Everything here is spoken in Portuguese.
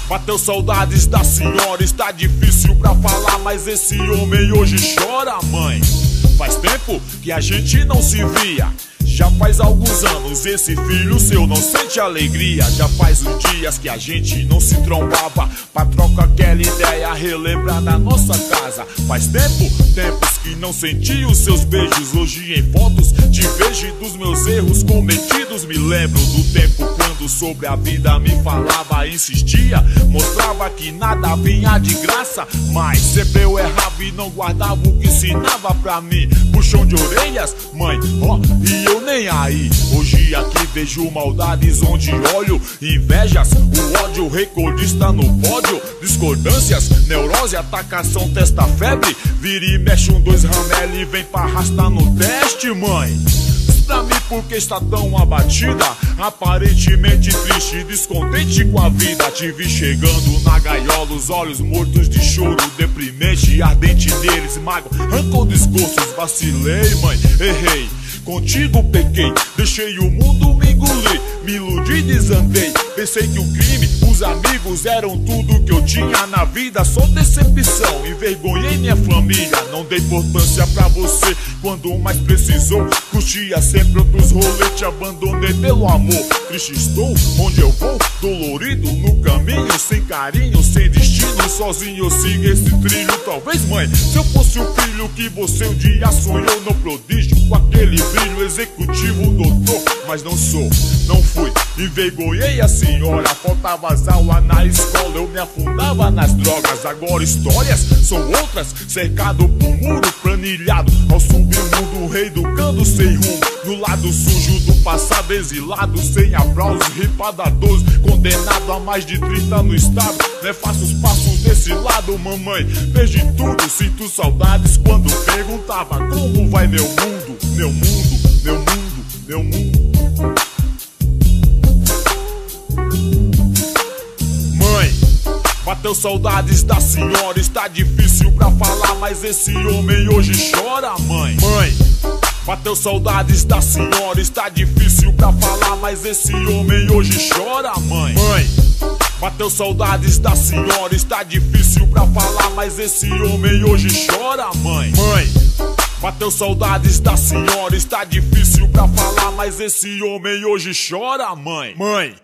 Bateu saudades da senhora, está difícil pra falar, mas esse homem hoje chora, mãe. Faz tempo que a gente não se via, já faz alguns anos esse filho seu não sente alegria. Já faz uns dias que a gente não se trombava, pra trocar aquela ideia, relembrar da nossa casa. Faz tempos que não senti os seus beijos. Hoje em fotos te vejo e dos meus erros cometidos me lembro do tempo quando sobre a vida me falava, insistia, mostrava que nada vinha de graça, mas sempre eu errava e não guardava o que ensinava pra mim. Puxão de orelhas, mãe, ó, e eu nem aí. Hoje aqui vejo maldades onde olho, invejas, o ódio recordista no pódio, discordâncias, neurose, atacação, testa, febre, vira e mexe dois ramela e vem pra arrastar no teste, mãe. Pra mim porque está tão abatida, aparentemente triste, descontente com a vida. Te vi chegando na gaiola, os olhos mortos de choro, deprimente, ardente neles, mago, arrancou discursos. Vacilei, mãe, errei, contigo pequei, deixei o mundo me engolir, me iludi, desandei. Pensei que o crime, os amigos eram tudo que eu tinha na vida, só decepção, envergonhei minha família. Não dei importância pra você quando mais precisou, curtia sempre outros rolês, te abandonei pelo amor. Triste estou, onde eu vou, dolorido no caminho, sem carinho, sem destino, sozinho eu sigo esse trilho. Talvez, mãe, se eu fosse o filho que você um dia sonhou, no prodígio, com aquele brilho executivo, doutor, mas não sou, não fui, envergonhei a senhora. Faltava as aulas na escola, eu me afundava nas drogas. Agora histórias são outras, cercado por muro planilhado, ao submundo, rei do canto sem rumo, no lado sujo do passado, exilado, sem aplausos, ripada 12, condenado a mais de 30 no estado. Não é fácil os passos desse lado, mamãe, perdi tudo, sinto saudades quando perguntava como vai meu mundo, meu mundo, meu mundo, meu mundo. Bateu saudades da senhora, está difícil pra falar, mas esse homem hoje chora, mãe. Mãe, bateu saudades da senhora, está difícil pra falar, mas esse homem hoje chora, mãe. Mãe, bateu saudades da senhora, está difícil pra falar, mas esse homem hoje chora, mãe. Mãe, bateu saudades da senhora, está difícil pra falar, mas esse homem hoje chora, mãe. Mãe.